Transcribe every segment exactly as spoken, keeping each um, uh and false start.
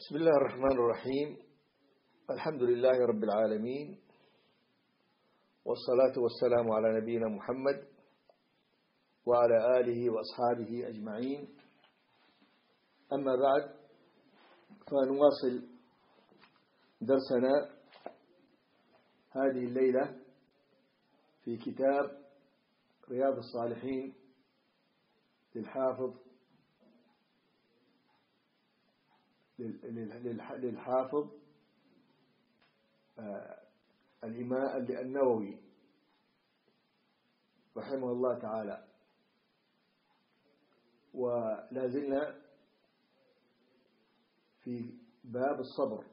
بسم الله الرحمن الرحيم. الحمد لله رب العالمين، والصلاة والسلام على نبينا محمد وعلى آله وأصحابه أجمعين. أما بعد، فنواصل درسنا هذه الليلة في كتاب رياض الصالحين للحافظ للحافظ الإمام النووي رحمه الله تعالى. ولا زلنا في باب الصبر،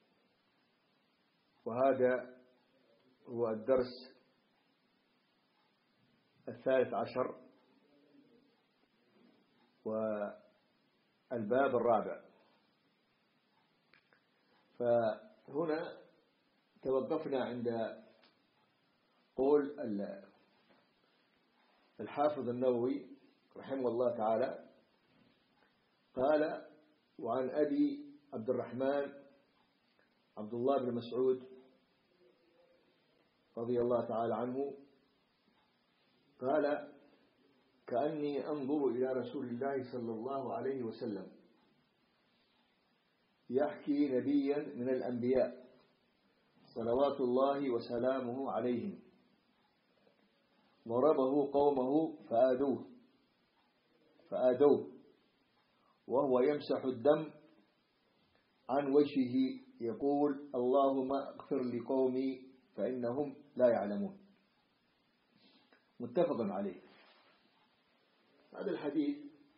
وهذا هو الدرس الثالث عشر والباب الرابع. فهنا توقفنا عند قول الحافظ النووي رحمه الله تعالى، قال: وعن أبي عبد الرحمن عبد الله بن مسعود رضي الله تعالى عنه قال: كأني أنظر إلى رسول الله صلى الله عليه وسلم يحكي نبيا من الأنبياء صلوات الله وسلامه عليهم، ضربه قومه فآذوه فآذوه وهو يمسح الدم عن وجهه يقول: اللهم اغفر لقومي فإنهم لا يعلمون. متفق عليه. هذا الحديث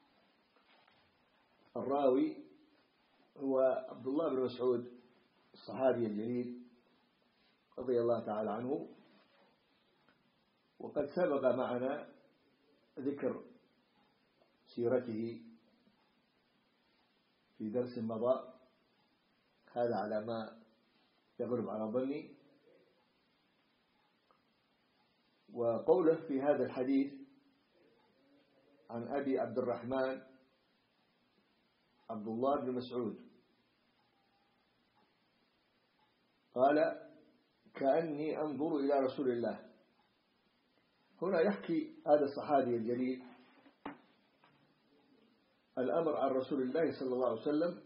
الراوي هو عبد الله بن مسعود الصحابي الجليل رضي الله تعالى عنه، وقد سبق معنا ذكر سيرته في درس مضى، هذا على ما يغلب على ظني. وقوله في هذا الحديث عن أبي عبد الرحمن عبد الله بن مسعود قال: كأني أنظر إلى رسول الله. هنا يحكي هذا الصحابي الجليل الأمر عن رسول الله صلى الله عليه وسلم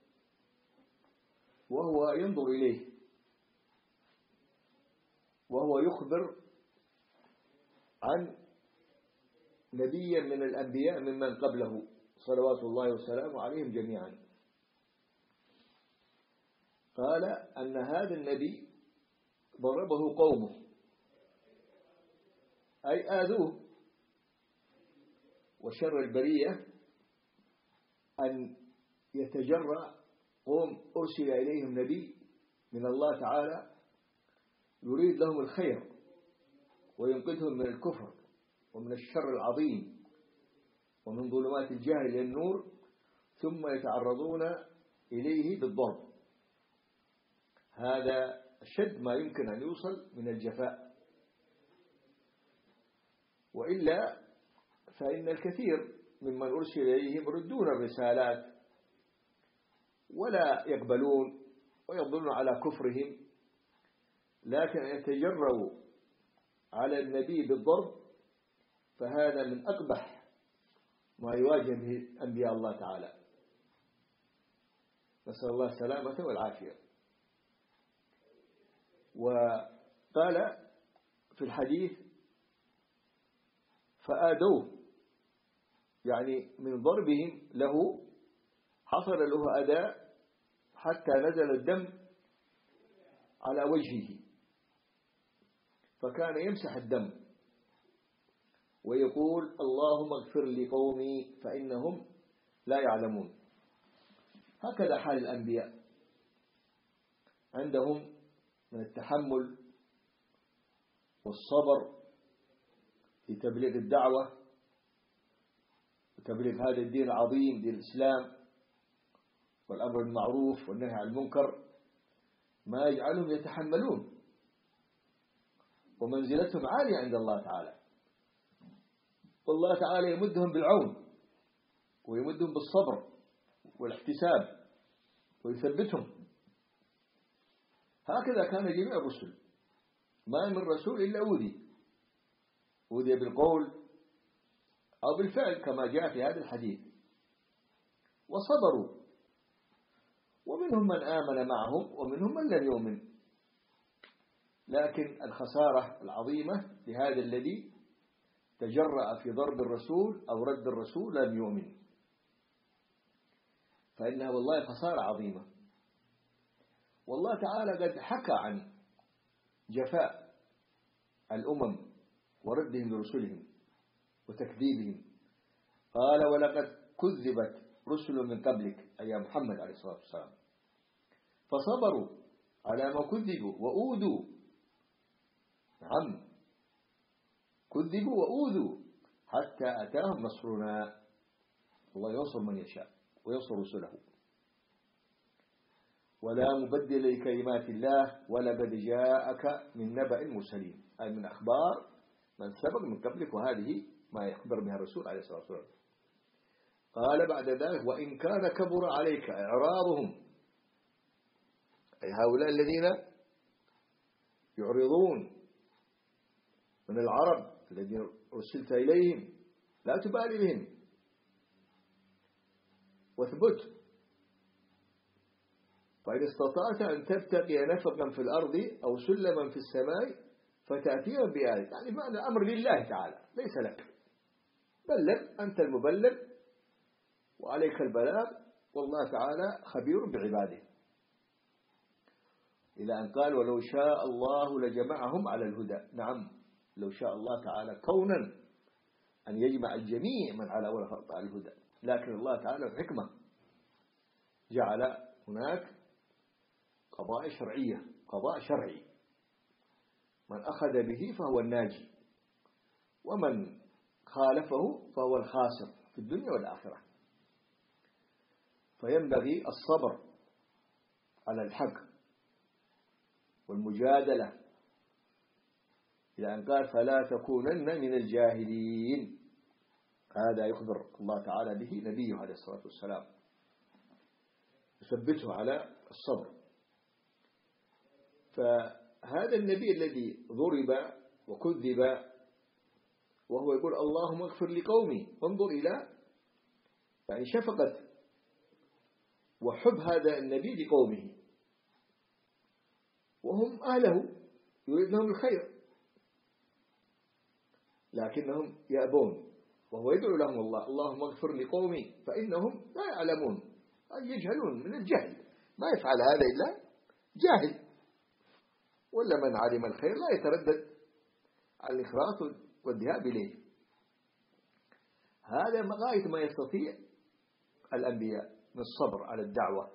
وهو ينظر إليه، وهو يخبر عن نبيا من الأنبياء ممن قبله صلوات الله وسلامه عليهم جميعا. قال أن هذا النبي ضربه قومه، أي آذوه. وشر البرية أن يتجرأ قوم أرسل إليهم نبي من الله تعالى يريد لهم الخير وينقذهم من الكفر ومن الشر العظيم ومن ظلمات الجهل إلى النور، ثم يتعرضون إليه بالضرب. هذا أشد ما يمكن أن يوصل من الجفاء. وإلا فإن الكثير ممن أرسل إليهم يردون الرسالات ولا يقبلون ويظلون على كفرهم، لكن أن يتجرؤوا على النبي بالضرب فهذا من أقبح ما يواجه به أنبياء الله تعالى، نسأل الله السلامة والعافية. وقال في الحديث: فآذوه، يعني من ضربهم له حصل له أذى حتى نزل الدم على وجهه، فكان يمسح الدم ويقول: اللهم اغفر لقومي فإنهم لا يعلمون. هكذا حال الأنبياء، عندهم من التحمل والصبر في تبليغ الدعوة وتبليغ هذا الدين العظيم، دين الإسلام، والأمر بالمعروف والنهي عن المنكر، ما يجعلهم يتحملون، ومنزلتهم عالية عند الله تعالى. والله تعالى يمدهم بالعون ويمدهم بالصبر والاحتساب ويثبتهم. هكذا كان جميع الرسل، ما من رسول إلا أوذي، أوذي بالقول أو بالفعل كما جاء في هذا الحديث، وصبروا، ومنهم من آمن معهم ومنهم من لم يؤمن. لكن الخسارة العظيمة لهذا الذي تجرأ في ضرب الرسول أو رد الرسول لم يؤمن، فإنها والله خسارة عظيمة. والله تعالى قد حكى عن جفاء الأمم وردهم لرسلهم وتكذيبهم، قال ولقد كذبت رسل من قبلك أي محمد عليه الصلاة والسلام فصبروا على ما كذبوا وأوذوا. نعم، كذبوا وأوذوا حتى أتاهم نصرنا. الله ينصر من يشاء وينصر رسله. ولا مبدل لكلمات الله ولقد جاءك من نبأ المرسلين، أي من أخبار من سبق من قبلك، وهذه ما يخبر بها الرسول عليه الصلاة والسلام. قال بعد ذلك وإن كان كبر عليك إعراضهم، أي هؤلاء الذين يعرضون من العرب الذين أرسلت إليهم، لا تبالي بهم واثبت. فإن استطعت أن تبتغي نفقا في الأرض أو سلما في السماء فتأتيهم بآية، يعني معنى أمر لله تعالى ليس لك، بلغ، أنت المبلغ وعليك البلاغ، والله تعالى خبير بعباده. إلى أن قال ولو شاء الله لجمعهم على الهدى. نعم، لو شاء الله تعالى كونا أن يجمع الجميع من على أول خط على الهدى، لكن الله تعالى بحكمة جعل هناك قضاء شرعية، قضاء شرعي، من أخذ به فهو الناجي، ومن خالفه فهو الخاسر في الدنيا والآخرة. فينبغي الصبر على الحق والمجادلة، إلى أن قال فلا تكونن من الجاهلين. هذا يخبر الله تعالى به نبيه عليه الصلاة والسلام، يثبته على الصبر. فهذا النبي الذي ضرب وكذب وهو يقول اللهم اغفر لقومي، انظر إلى يعني شفقة وحب هذا النبي لقومه، وهم أهله يريد لهم الخير لكنهم يأبون، وهو يدعو لهم الله اللهم اغفر لقومي فإنهم لا يعلمون، أي يجهلون من الجهل، ما يفعل هذا إلا جاهل، ولا من علم الخير لا يتردد على الإخراط والذهاب إليه. هذا غاية ما يستطيع الأنبياء من الصبر على الدعوة،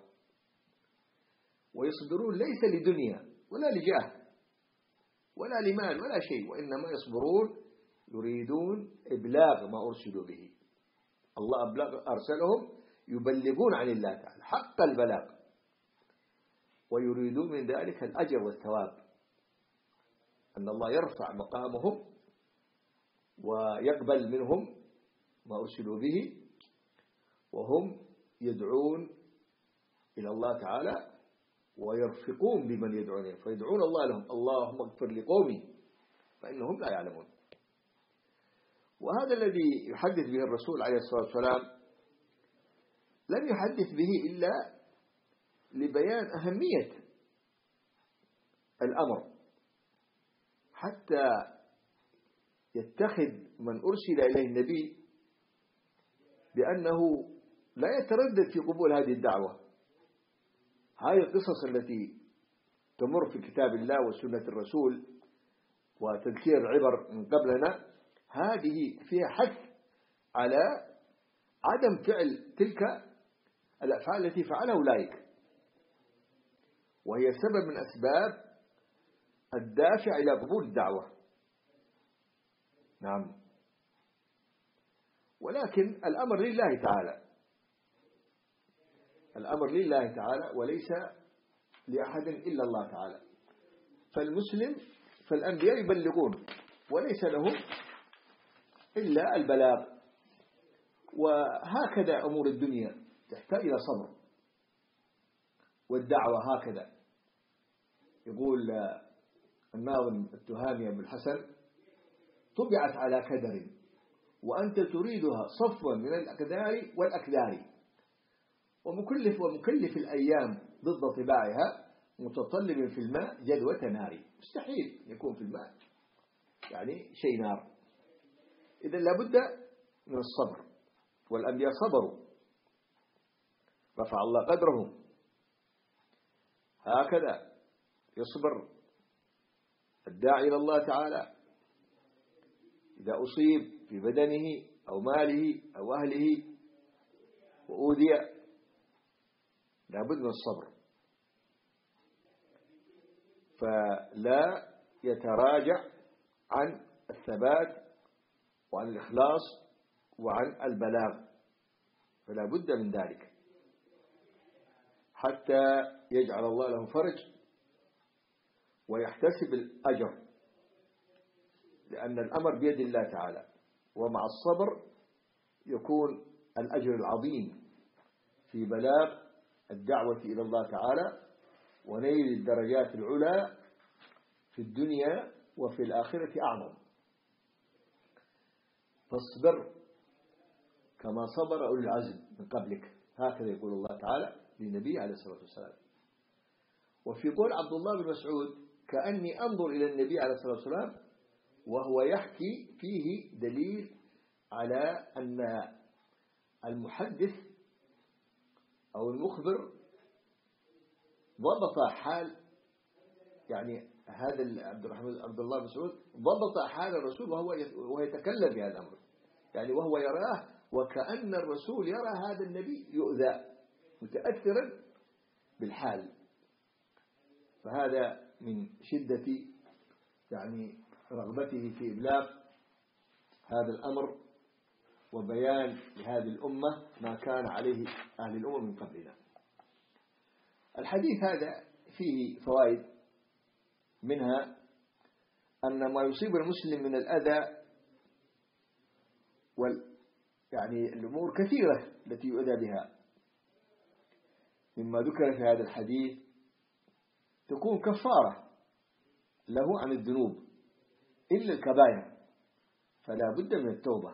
ويصبرون ليس لدنيا ولا لجاه ولا لمال ولا شيء، وإنما يصبرون يريدون إبلاغ ما أرسلوا به. الله أبلغ أرسلهم يبلغون عن الله تعالى حق البلاغ، ويريدون من ذلك الأجر والثواب، أن الله يرفع مقامهم ويقبل منهم ما أرسلوا به، وهم يدعون إلى الله تعالى ويرفقون بمن يدعون، فيدعون الله لهم اللهم اغفر لقومي فإنهم لا يعلمون. وهذا الذي يحدث به الرسول عليه الصلاة والسلام لم يحدث به إلا لبيان أهمية الأمر، حتى يتخذ من أرسل إليه النبي بأنه لا يتردد في قبول هذه الدعوة. هذه القصص التي تمر في كتاب الله وسنة الرسول وتذكير العبر من قبلنا، هذه فيها حث على عدم فعل تلك الأفعال التي فعلها أولئك، وهي سبب من أسباب الدافع إلى قبول الدعوة. نعم، ولكن الأمر لله تعالى، الأمر لله تعالى وليس لأحد إلا الله تعالى. فالمسلم فالأنبياء يبلغون وليس لهم إلا البلاغ، وهكذا أمور الدنيا تحتاج إلى صبر. والدعوة هكذا. يقول الناظم التهامي أبو الحسن: طبعت على كدر وأنت تريدها صفوا من الأكدار والأكدار، ومكلف ومكلف الأيام ضد طباعها، متطلب في الماء جدوة نار. مستحيل يكون في الماء يعني شيء نار. إذا لابد من الصبر، والأنبياء صبروا رفع الله قدرهم. هكذا يصبر الداعي إلى الله تعالى إذا أصيب في بدنه أو ماله أو أهله وأوذي، لابد من الصبر، فلا يتراجع عن الثبات وعن الإخلاص وعن البلاغ، فلا بد من ذلك حتى يجعل الله له فرج ويحتسب الأجر، لأن الأمر بيد الله تعالى، ومع الصبر يكون الأجر العظيم في بلاغ الدعوة إلى الله تعالى ونيل الدرجات العلى في الدنيا وفي الآخرة أعظم. فاصبر كما صبر أولي العزم من قبلك، هكذا يقول الله تعالى للنبي عليه الصلاة والسلام. وفي قول عبد الله بن مسعود: كأني أنظر إلى النبي عليه الصلاة والسلام وهو يحكي، فيه دليل على أن المحدث أو المخبر ضبط حال، يعني هذا عبد الرحمن عبد الله بن مسعود ضبط حال الرسول وهو وهو يتكلم في هذا الأمر، يعني وهو يراه، وكأن الرسول يرى هذا النبي يؤذى متأثرا بالحال. فهذا من شدة يعني رغبته في إبلاغ هذا الأمر وبيان لهذه الأمة ما كان عليه أهل الأمم من قبلنا. الحديث هذا فيه فوائد، منها أن ما يصيب المسلم من الأذى وال يعني الأمور كثيرة التي يؤذى بها، مما ذكر في هذا الحديث تكون كفارة له عن الذنوب إلا الكبائر، فلا بد من التوبة.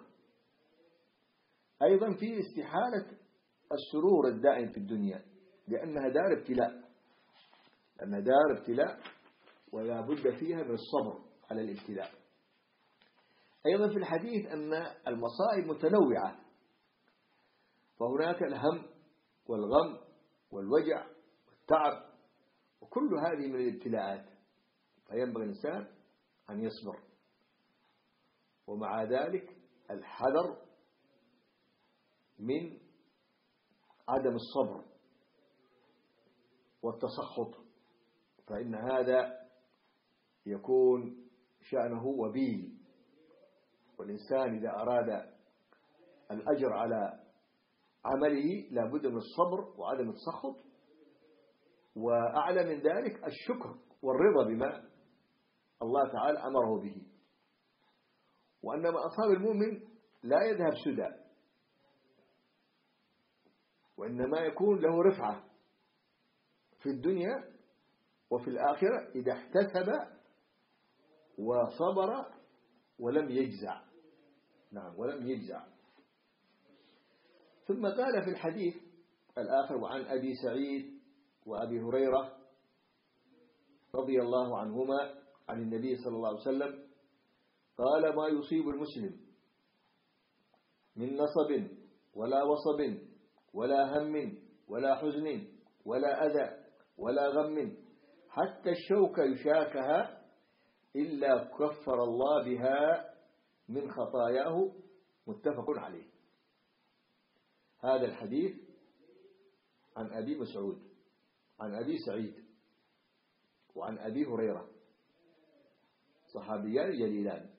أيضا في استحالة السرور الدائم في الدنيا، لأنها دار ابتلاء، لأنها دار ابتلاء ولا بد فيها من الصبر على الابتلاء. أيضا في الحديث أن المصائب متنوعة، فهناك الهم والغم والوجع والتعب، وكل هذه من الابتلاءات، فينبغي الإنسان أن يصبر، ومع ذلك الحذر من عدم الصبر والتسخط، فإن هذا يكون شأنه وبيل، والإنسان إذا أراد الأجر على عمله لا بد من الصبر وعدم التسخط، وأعلى من ذلك الشكر والرضا بما الله تعالى أمره به. وأنما أصاب المؤمن لا يذهب سدى، وإنما يكون له رفعة في الدنيا وفي الآخرة إذا احتسب وصبر ولم يجزع. نعم، ولم يجزع. ثم قال في الحديث الآخر: وعن أبي سعيد وأبي هريرة رضي الله عنهما عن النبي صلى الله عليه وسلم قال: ما يصيب المسلم من نصب ولا وصب ولا هم ولا حزن ولا أذى ولا غم حتى الشوك يشاكها إلا كفر الله بها من خطاياه، متفق عليه. هذا الحديث عن أبي مسعود عن أبي سعيد وعن أبي هريرة، صحابيان جليلان.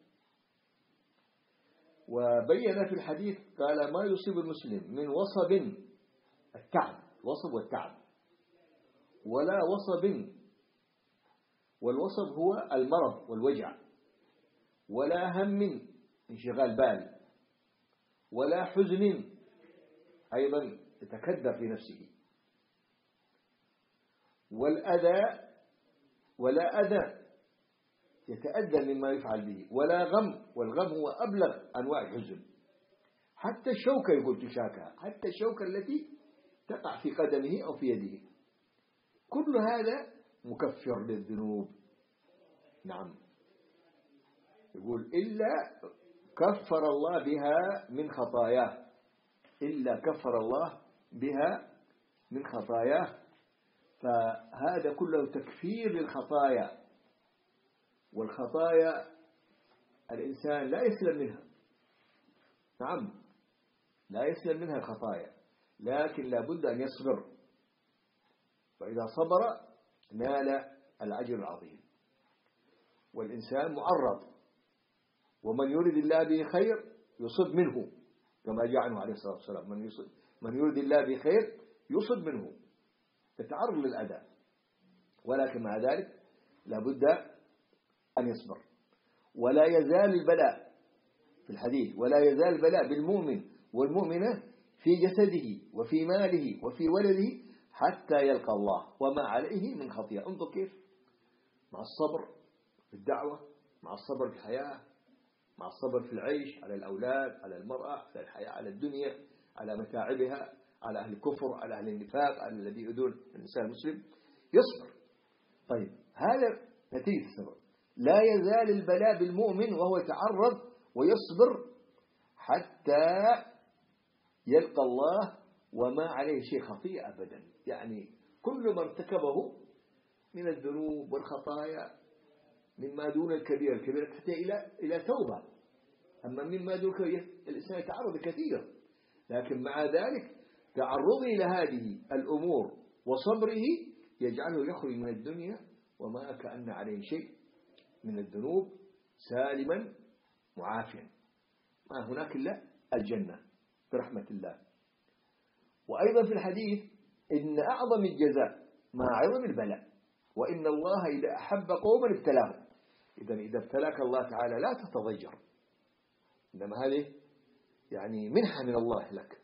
وبين في الحديث قال: ما يصيب المسلم من وصب، التعب، وصب والتعب، ولا وصب، والوصب هو المرض والوجع، ولا هم، انشغال بال، ولا حزن، أيضا يتكدر في نفسه، والأذى ولا أذى يتأذى مما يفعل به، ولا غم، والغم هو أبلغ أنواع الحزن. حتى الشوكة يقول تشاكها، حتى الشوكة التي تقع في قدمه أو في يده، كل هذا مكفر للذنوب. نعم، يقول إلا كفر الله بها من خطاياه، إلا كفر الله بها من خطاياه. فهذا كله تكفير للخطايا، والخطايا الإنسان لا يسلم منها. نعم، لا يسلم منها الخطايا، لكن لا بد أن يصبر، وإذا صبر نال الأجر العظيم. والإنسان معرض، ومن يريد الله به خير يصب منه، كما جاء عنه عليه الصلاة والسلام، من, يصب من يريد الله به خير يصب منه، يتعرض للأذى، ولكن مع ذلك لا بد أن يصبر. ولا يزال البلاء في الحديث، ولا يزال البلاء بالمؤمن والمؤمنة في جسده وفي ماله وفي ولده حتى يلقى الله وما عليه من خطيئة. انظر كيف مع الصبر في الدعوة، مع الصبر في الحياة، مع الصبر في العيش على الأولاد، على المرأة، على الحياة، على الدنيا، على متاعبها، على أهل الكفر، على أهل النفاق، على الذي يؤذون الإنسان المسلم، يصبر. طيب، هذا نتيجة الصبر. لا يزال البلاء بالمؤمن وهو يتعرض ويصبر حتى يلقى الله وما عليه شيء خطيئة أبدا. يعني كل ما ارتكبه من الذنوب والخطايا مما دون الكبيرة، الكبيرة تحتاج إلى إلى توبة، أما مما دون الكبيرة الإنسان يتعرض كثير، لكن مع ذلك تعرضه إلى هذه الأمور وصبره يجعله يخرج من الدنيا وما كأن عليه شيء من الذنوب، سالما معافيا، ما هناك إلا الجنة برحمة الله. وأيضا في الحديث إن أعظم الجزاء مع عظم البلاء، وإن الله إذا أحب قوما ابتلاهم. إذا إذا ابتلاك الله تعالى لا تتضجر، إنما هذه يعني منحة من الله لك.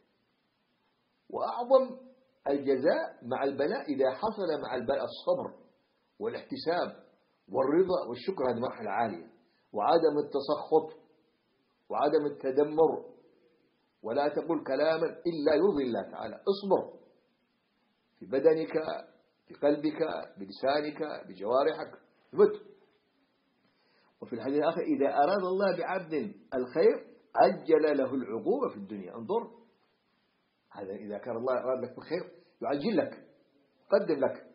وأعظم الجزاء مع البلاء إذا حصل مع البلاء الصبر والاحتساب والرضا والشكر، هذه مرحلة عالية، وعدم التسخط وعدم التدمر، ولا تقول كلاما إلا يرضي الله تعالى. اصبر في بدنك، في قلبك، بلسانك، بجوارحك، اثبت. وفي الحديث الآخر إذا أراد الله بعبد الخير عجل له العقوبة في الدنيا. انظر، هذا إذا كان الله أراد لك بالخير يعجل لك، قدم لك،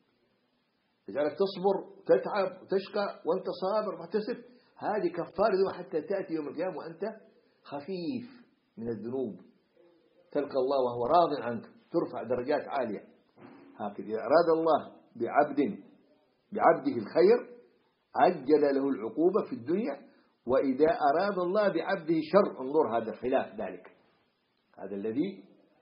يجعلك تصبر تتعب وتشقى وأنت صابر محتسب. هذه كفارة حتى تأتي يوم القيامة وأنت خفيف من الذنوب، تلقى الله وهو راض عنك، ترفع درجات عالية. هكذا إذا أراد الله بعبد بعبده الخير عجل له العقوبة في الدنيا، وإذا أراد الله بعبده شر، انظر هذا خلاف ذلك، هذا الذي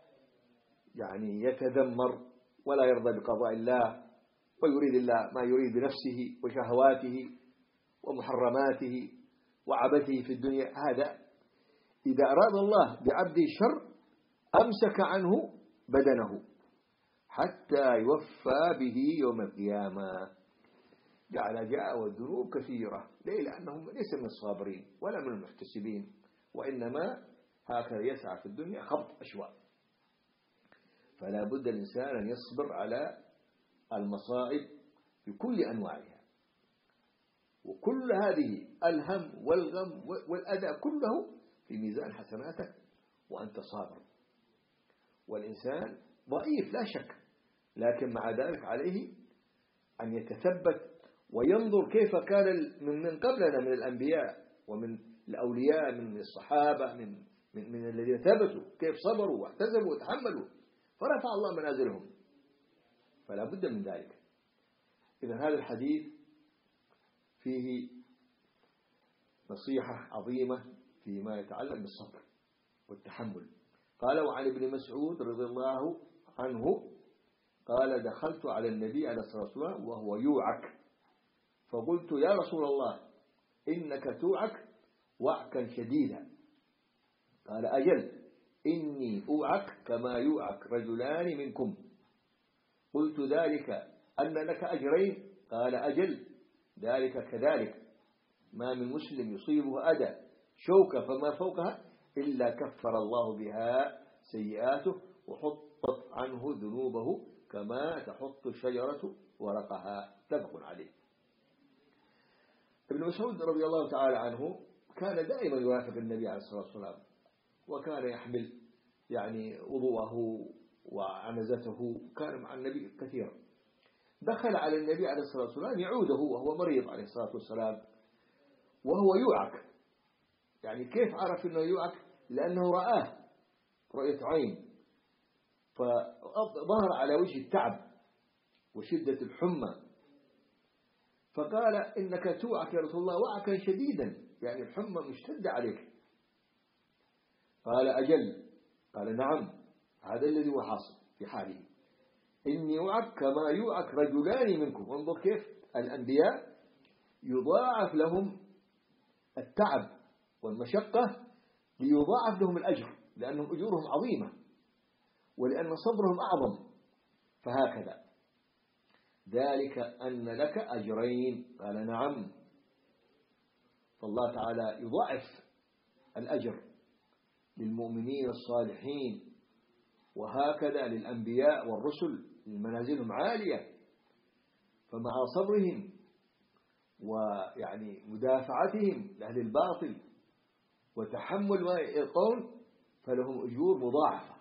يعني يتذمر ولا يرضى بقضاء الله ويريد الله ما يريد بنفسه وشهواته ومحرماته وعبثه في الدنيا. هذا إذا أراد الله بعبده شر أمسك عنه بدنه حتى يوفى به يوم القيامة. جعل جاء والذنوب كثيرة، ليه؟ لأنهم ليس من الصابرين ولا من المحتسبين، وإنما هكذا يسعى في الدنيا خبط أشواء. فلا بد الإنسان أن يصبر على المصائب بكل أنواعها، وكل هذه الهم والغم والأذى كله في ميزان حسناتك وأنت صابر. والإنسان ضعيف لا شك، لكن مع ذلك عليه أن يتثبت وينظر كيف كان من قبلنا من الأنبياء ومن الأولياء من الصحابة من, من, من الذين ثبتوا كيف صبروا واحتسبوا وتحملوا فرفع الله منازلهم. فلا بد من ذلك. إذن هذا الحديث فيه نصيحة عظيمة فيما يتعلق بالصبر والتحمل. قال وعن ابن مسعود رضي الله عنه قال دخلت على النبي عليه الصلاة والسلام وهو يوعك، فقلت يا رسول الله إنك توعك وعكا شديدا. قال أجل إني أوعك كما يوعك رجلان منكم. قلت ذلك أن لك أجرين؟ قال أجل، ذلك كذلك، ما من مسلم يصيبه أذى شوكة فما فوقها إلا كفر الله بها سيئاته وحطت عنه ذنوبه كما تحط الشجرة ورقها. متفق عليه. ابن مسعود رضي الله تعالى عنه كان دائما يوافق النبي عليه الصلاة والسلام، وكان يحمل يعني وضوءه وعنزته، كان مع النبي كثيرا. دخل على النبي عليه الصلاة والسلام يعوده وهو مريض عليه الصلاة والسلام، وهو يوعك. يعني كيف عرف أنه يوعك؟ لأنه رآه رؤية عين، فظهر على وجه التعب وشدة الحمى، فقال إنك توعك يا رسول الله وعكا شديدا، يعني الحمى مشتدة عليك. قال أجل، قال نعم، هذا الذي هو حاصل في حاله، إني يوعك كما يوعك رجلان منكم. انظر كيف الأنبياء يضاعف لهم التعب والمشقة ليضاعف لهم الأجر، لأنهم أجورهم عظيمة ولأن صبرهم أعظم. فهكذا ذلك أن لك أجرين، قال نعم. فالله تعالى يضاعف الأجر للمؤمنين الصالحين، وهكذا للأنبياء والرسل منازلهم عالية، فمع صبرهم ويعني مدافعتهم لأهل الباطل وتحمل ما يلقون فلهم أجور مضاعفة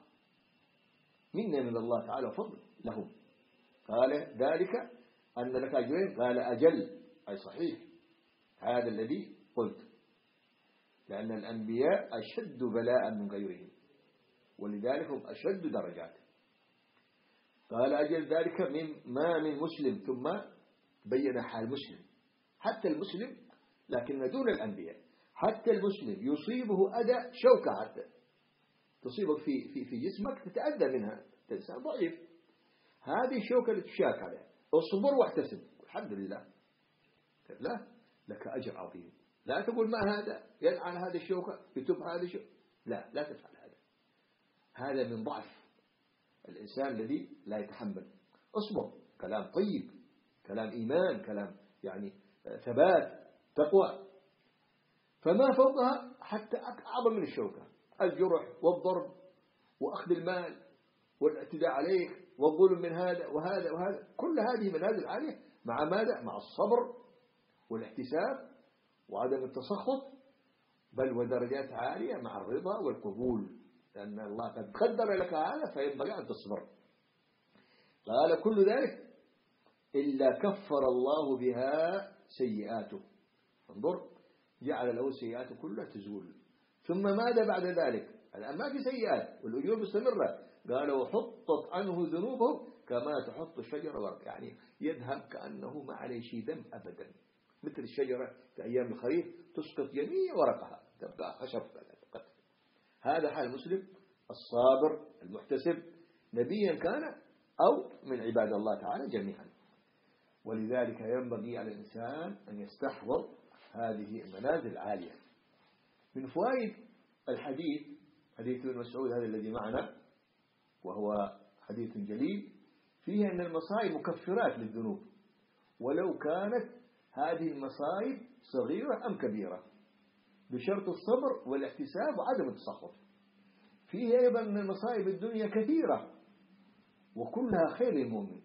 منا من الله تعالى فضل لهم. قال ذلك أن لك أجرين، قال أجل، أي صحيح، هذا الذي قلت، لأن الأنبياء أشد بلاء من غيرهم، ولذلك هم أشد درجات. قال أجل، ذلك من ما من مسلم، ثم بين حال مسلم، حتى المسلم، لكن دون الأنبياء، حتى المسلم يصيبه أذى شوكة، حتى تصيبك في في في جسمك تتأذى منها، إنسان ضعيف، هذه الشوكة اللي تشاك عليها، اصبر واحتسب، الحمد لله، لا لك أجر عظيم. لا تقول ما هذا يلعن هذه الشوكة يتوب هذه الشوكة، لا لا تفعل هذا، هذا من ضعف الإنسان الذي لا يتحمل. اصبر، كلام طيب، كلام إيمان، كلام يعني ثبات تقوى. فما فوقها حتى أعظم من الشوكة، الجرح والضرب وأخذ المال والاعتداء عليك والظلم من هذا وهذا وهذا، كل هذه منازل عالية، مع ماذا؟ مع الصبر والاحتساب وعدم التسخط، بل ودرجات عالية مع الرضا والقبول، لأن الله قد قدر لك هذا فينبغي أن تصبر. قال كل ذلك إلا كفر الله بها سيئاته. انظر، جعل له سيئاته كلها تزول. ثم ماذا بعد ذلك؟ الآن ما في سيئات والأجور مستمرة، قال وحطت عنه ذنوبه كما تحط الشجرة ورق، يعني يذهب كأنه ما عليه شيء ذنب أبدا، مثل الشجرة في أيام الخريف تسقط جميع ورقها تبقى خشب. هذا حال المسلم الصابر المحتسب، نبيا كان أو من عباد الله تعالى جميعا. ولذلك ينبغي على الإنسان أن يستحضر هذه المنازل العالية. من فوائد الحديث، حديث ابن مسعود هذا الذي معنا، وهو حديث جليل، فيه أن المصائب مكفرات للذنوب، ولو كانت هذه المصائب صغيرة أم كبيرة، بشرط الصبر والاحتساب وعدم التسخط. فيه أيضا أن المصائب الدنيا كثيرة وكلها خير للمؤمن،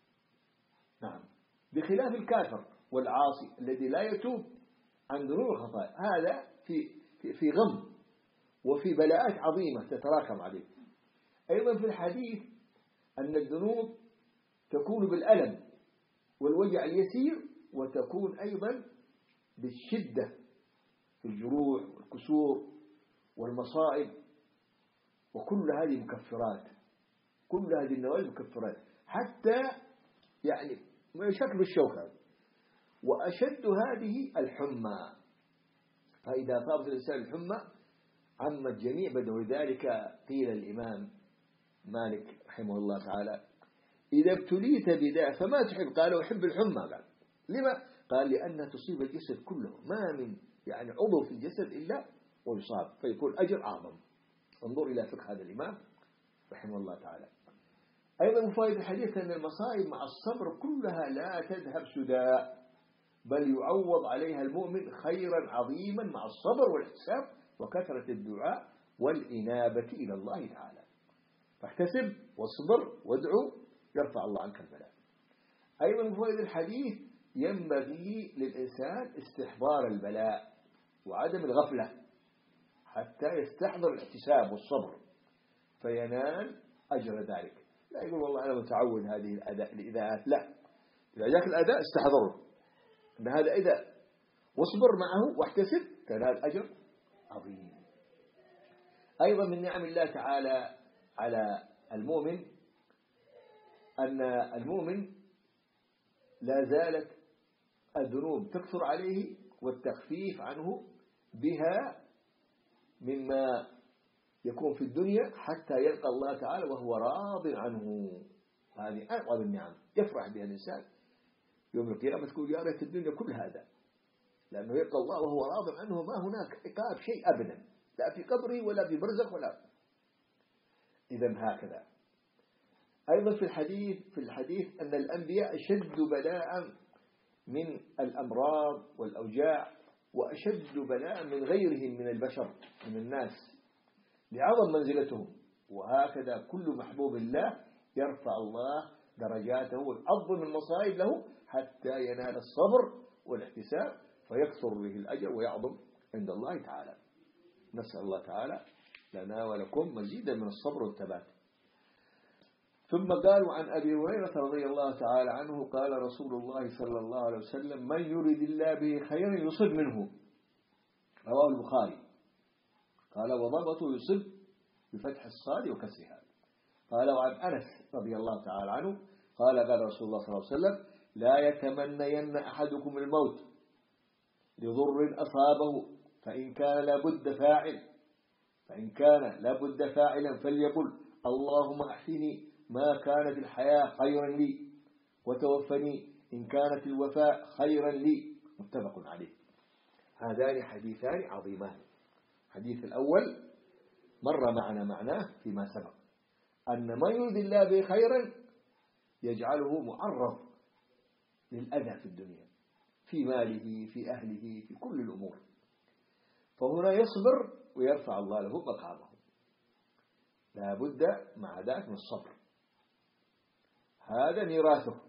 نعم، بخلاف الكافر والعاصي الذي لا يتوب عن ذنوب الخطايا، هذا في في في غم وفي بلاءات عظيمة تتراكم عليه. أيضا في الحديث أن الذنوب تكون بالألم والوجع اليسير، وتكون أيضا بالشدة في الجروح والكسور والمصائب، وكل هذه مكفرات، كل هذه النوازل مكفرات، حتى يعني شكل الشوكة. وأشد هذه الحمى، فإذا أصابت الإنسان الحمى عمت جميع بدنه. لذلك قيل الإمام مالك رحمه الله تعالى إذا ابتليت بداء فما تحب؟ قال أحب الحمى. قال لما؟ قال لأنها تصيب الجسد كله، ما من يعني عضو في الجسد إلا ويصاب، فيكون أجر أعظم. انظر إلى فقه هذا الإمام رحمه الله تعالى. أيضا من فوائد الحديث أن المصائب مع الصبر كلها لا تذهب سدى، بل يعوض عليها المؤمن خيرا عظيما مع الصبر والاحتساب وكثرة الدعاء والإنابة إلى الله تعالى. فاحتسب واصبر وادعو يرفع الله عنك البلاء. أيضا من فوائد الحديث ينبغي للإنسان استحضار البلاء وعدم الغفلة حتى يستحضر الاحتساب والصبر فينال أجر ذلك. لا يقول والله أنا متعود هذه الأداء الإذاءات، لا، إذا جاك الأداء استحضره أن هذا إذا واصبر معه واحتسب تنال أجر عظيم. أيضا من نعم الله تعالى على المؤمن أن المؤمن لا زالت الذنوب تكثر عليه والتخفيف عنه بها مما يكون في الدنيا حتى يلقى الله تعالى وهو راض عنه. هذه أعظم النعم يفرح بها الإنسان يوم القيامة، تقول يا ريت الدنيا كل هذا، لأنه يلقى الله وهو راض عنه، ما هناك عقاب شيء أبدا، لا في قبره ولا في برزخ ولا. إذن هكذا. أيضا في الحديث في الحديث أن الأنبياء أشد بلاء من الأمراض والأوجاع وأشد بلاء من غيرهم من البشر من الناس لعظم منزلتهم، وهكذا كل محبوب الله يرفع الله درجاته ويعظم المصائب له حتى ينال الصبر والاحتساب فيكثر به الأجر ويعظم عند الله تعالى. نسأل الله تعالى لنا ولكم مزيدا من الصبر والثبات. ثم قالوا عن أبي هريرة رضي الله تعالى عنه قال رسول الله صلى الله عليه وسلم من يريد الله به خيرا يصب منه، رواه البخاري. قال وضبطه يصب بفتح الصاد وكسرها. قال وعن أنس رضي الله تعالى عنه قال قال رسول الله صلى الله عليه وسلم لا يتمنين أحدكم الموت لضر أصابه فإن كان لابد فاعل فإن كان لابد فاعلا فليقل اللهم أحسني ما كانت الحياة خيرا لي وتوفني إن كانت الوفاة خيرا لي. متفق عليه. هذان حديثان عظيمان. الحديث الأول مر معنا معناه فيما سبق أن من يريد الله به خيرا يجعله معرض للأذى في الدنيا في ماله في أهله في كل الأمور، فهنا يصبر ويرفع الله له مقامه. لا بد مع ذلك من الصبر، هذا ميراثه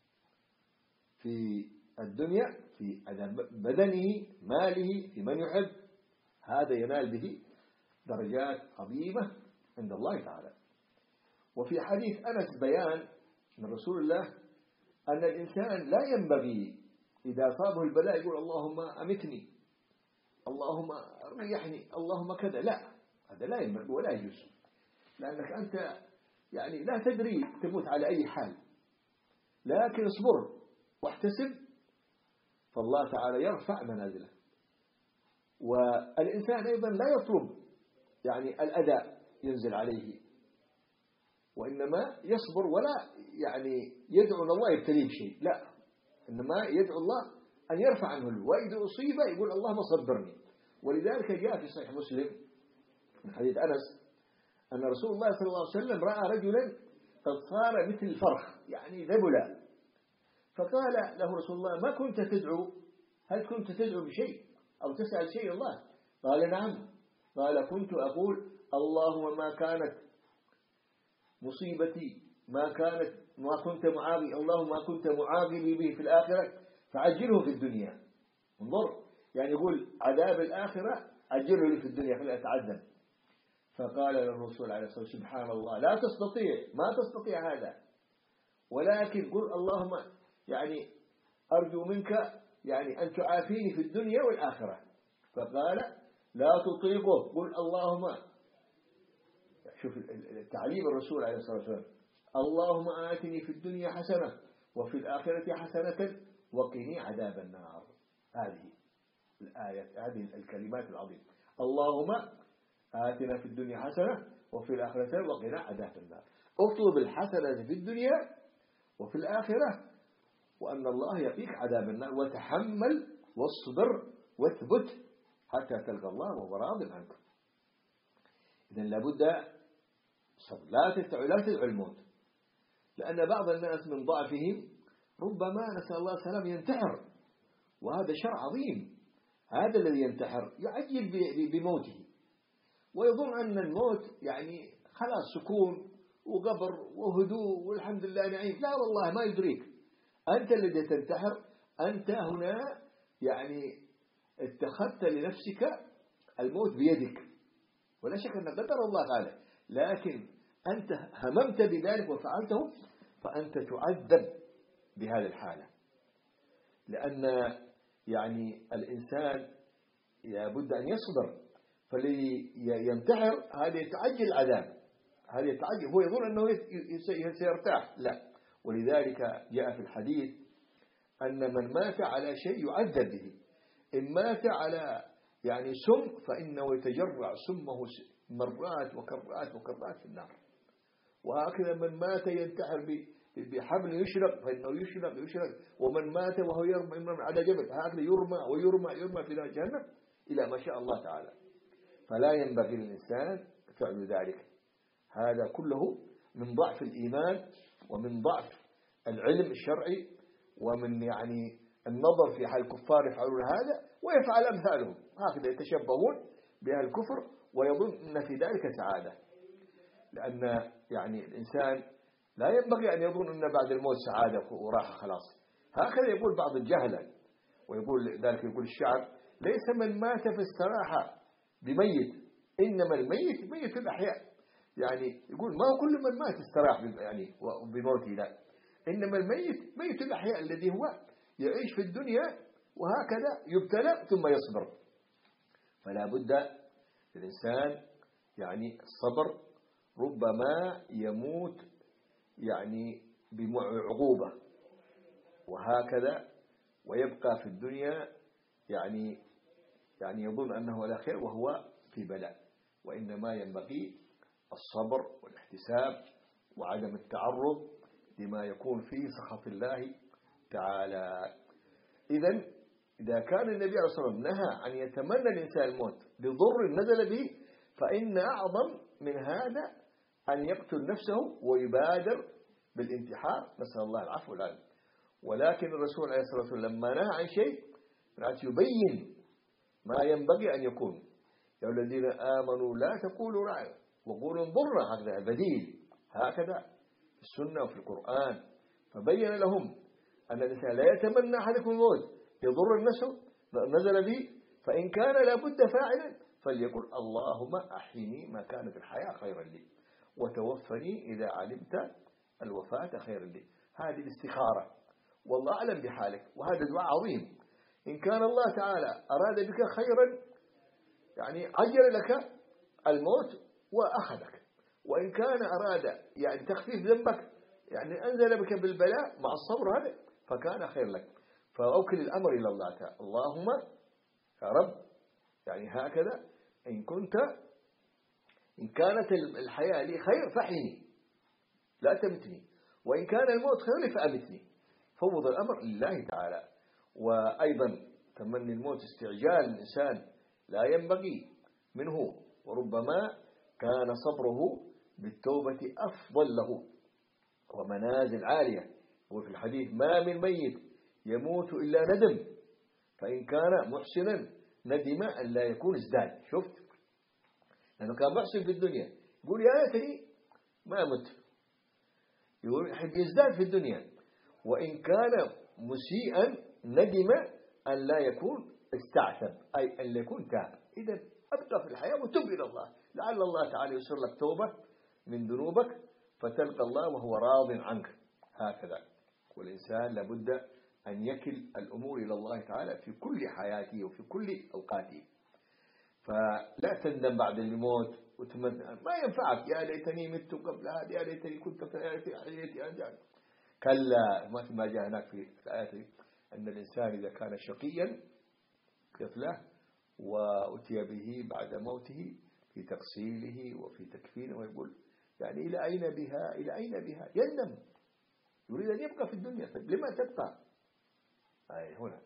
في الدنيا في بدنه ماله في من يحب، هذا ينال به درجات عظيمة عند الله تعالى. وفي حديث أنس بيان من رسول الله أن الإنسان لا ينبغي إذا أصابه البلاء يقول اللهم أمتني اللهم ريحني اللهم كذا، لا، هذا لا ينبغي ولا يجوز، لأنك أنت يعني لا تدري تموت على أي حال، لكن اصبر واحتسب فالله تعالى يرفع منازله. والإنسان أيضا لا يطلب يعني الأداء ينزل عليه، وإنما يصبر ولا يعني يدعو الله يبتليه بشيء، لا، إنما يدعو الله أن يرفع عنه، وإذا أصيب يقول اللهم صبرني. ولذلك جاء في صحيح مسلم من حديث أنس أن رسول الله صلى الله عليه وسلم رأى رجلا قد صار مثل الفرخ يعني ذبلا، فقال له رسول الله ما كنت تدعو؟ هل كنت تدعو بشيء أو تسأل شيء الله؟ قال نعم. قال كنت أقول اللهم ما كانت مصيبتي ما كانت ما كنت معاقبي اللهم ما كنت معاقبي به في الآخرة فعجله في الدنيا. انظر، يعني يقول عذاب الآخرة عجله لي في الدنيا فلا أتعذب. فقال الرسول عليه الصلاة والسلام سبحان الله لا تستطيع ما تستطيع هذا، ولكن قل اللهم يعني أرجو منك يعني أن تعافيني في الدنيا والآخرة. فقال لا تطيقه قل اللهم، شوف التعليم الرسول عليه الصلاة والسلام، اللهم آتني في الدنيا حسنة وفي الآخرة حسنة وقني عذاب النار. هذه الآية هذه الكلمات العظيمة، اللهم آتنا في الدنيا حسنة وفي الآخرة وقنا عذاب النار. اطلب الحسنة في الدنيا وفي الآخرة وأن الله يقيك عذاب النار، وتحمل واصبر واثبت حتى تلقى الله وهو راض عنك. إذن لابد صبر، لا تدعو لا تدعو الموت، لأن بعض الناس من ضعفهم ربما نسأل الله السلام ينتحر، وهذا شر عظيم. هذا الذي ينتحر يعجل بموته ويظن أن الموت يعني خلاص سكون وقبر وهدوء والحمد لله نعيم. لا والله ما يدريك، أنت الذي تنتحر. أنت هنا يعني اتخذت لنفسك الموت بيدك، ولا شك أن قدر الله تعالى، لكن أنت هممت بذلك وفعلته، فأنت تعذب بهذه الحالة. لأن يعني الإنسان لابد أن يصبر، فالذي ينتحر هذا يتعجل العذاب، هذا يتعجل، هو يظن أنه سيرتاح، لا. ولذلك جاء في الحديث أن من مات على شيء يعذب به. إن مات على يعني سم فإنه يتجرع سمه مرات وكرات وكرات في النار. وهكذا من مات ينتحر بحبل يشرق فإنه يشرق يشرق، ومن مات وهو يرمى على جبل هكذا يرمى ويرمى يرمى في نار جهنم إلى ما شاء الله تعالى. فلا ينبغي للإنسان فعل ذلك. هذا كله من ضعف الإيمان ومن ضعف العلم الشرعي، ومن يعني النظر في حال الكفار يفعلون هذا ويفعل أمثالهم هكذا، يتشبهون بأهل الكفر ويظن أن في ذلك سعادة. لأن يعني الإنسان لا ينبغي أن يظن أن بعد الموت سعادة وراحة خلاص. هكذا يقول بعض الجهلة، ويقول ذلك يقول الشعب: ليس من مات في الصراحة بميت، إنما الميت ميت في الأحياء. يعني يقول ما هو كل من مات استراح يعني بموته، لا، إنما الميت ميت الأحياء الذي هو يعيش في الدنيا وهكذا يبتلى ثم يصبر. فلا بد للإنسان يعني الصبر، ربما يموت يعني بعقوبة وهكذا، ويبقى في الدنيا يعني يعني يظن أنه على خير وهو في بلاء. وإنما ينبغي الصبر والاحتساب وعدم التعرض لما يكون فيه سخط الله تعالى. إذن إذا كان النبي عليه الصلاة والسلام نهى أن يتمنى الإنسان الموت لضر نزل به، فإن أعظم من هذا أن يقتل نفسه ويبادر بالانتحار، نسأل الله العفو والعافية. ولكن الرسول عليه الصلاة والسلام لما نهى عن شيء يبين ما ينبغي أن يكون: يا الذين آمنوا لا تقولوا راعنا وقولوا انظرنا. هذا بديل هكذا في السنة وفي القرآن. فبين لهم أن الإنسان لا يتمنى أحدكم الموت يضر النفس نزل به، فإن كان لابد فاعلا فليقل: اللهم أحيني ما كانت الحياة خيرا لي، وتوفني إذا علمت الوفاة خيرا لي. هذه الاستخارة، والله أعلم بحالك. وهذا دعاء عظيم. إن كان الله تعالى أراد بك خيرا يعني عجل لك الموت وأخذك، وإن كان أراد يعني تخفيف ذنبك يعني أنزل بك بالبلاء مع الصبر هذا فكان خير لك. فأوكل الأمر إلى الله تعالى: اللهم يا رب يعني هكذا، إن كنت إن كانت الحياة لي خير فحيني لا تمتني، وإن كان الموت خير لي فأمتني. فوض الأمر لله تعالى. وأيضا تمني الموت استعجال الإنسان لا ينبغي منه، وربما كان صبره بالتوبة أفضل له ومنازل عالية. وفي الحديث: ما من ميت يموت إلا ندم، فإن كان محسنا ندم أن لا يكون ازداد. شفت؟ لأنه كان محسن في الدنيا يقول يا ليتني ما مت، يقول يحب يزداد في الدنيا. وإن كان مسيئا ندم أن لا يكون استعتب، أي أن لا يكون تاب. إذا أبقى في الحياة وتب إلى الله، لعل الله تعالى يسر لك توبة من ذنوبك فتلقى الله وهو راض عنك. هكذا. والإنسان لابد أن يكل الأمور إلى الله تعالى في كل حياته وفي كل أوقاته. فلا تندم بعد الموت وتمنى، ما ينفعك يا ليتني مت قبل هذا، يا ليتني كنت في حياتي أرجع. كلا، مثل ما جاء هناك في الآيات أن الإنسان إذا كان شقيا يفلح وأتي به بعد موته في تغسيله وفي تكفينه، ويقول يعني إلى أين بها إلى أين بها يندم، يريد أن يبقى في الدنيا. لما تبقى؟ أي هنا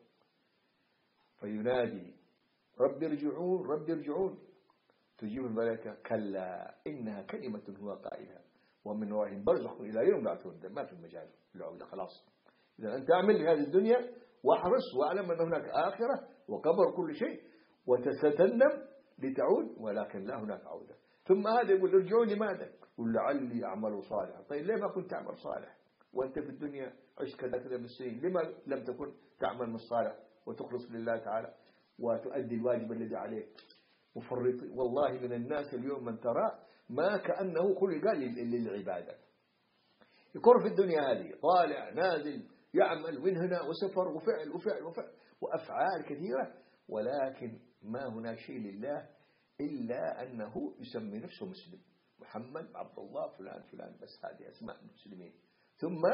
فينادي: رب ارجعون رب ارجعون. تجيب الملائكة: كلا إنها كلمة هو قائلها ومن ورائهم برزخ إلى يوم يبعثون، ما في مجال العودة خلاص. إذا أنت أعمل لهذه الدنيا واحرص واعلم أن هناك آخرة وقبر كل شيء، وتستنم لتعود، ولكن لا هناك عودة. ثم هذا يقول ارجعوا لماذا؟ قل لعلي أعمل صالحا. طيب ليه ما كنت تعمل صالح وأنت في الدنيا عشت كذا كذا من السنين؟ لما لم تكن تعمل من الصالح وتخلص لله تعالى وتؤدي الواجب الذي عليك؟ مفرط والله من الناس اليوم من ترى ما كأنه خلق للعبادة، يكون في الدنيا هذه طالع نازل يعمل من هنا وسفر وفعل وفعل وفعل وأفعال كثيرة، ولكن ما هناك شيء لله إلا أنه يسمي نفسه مسلم، محمد عبد الله فلان فلان، بس هذه أسماء المسلمين، ثم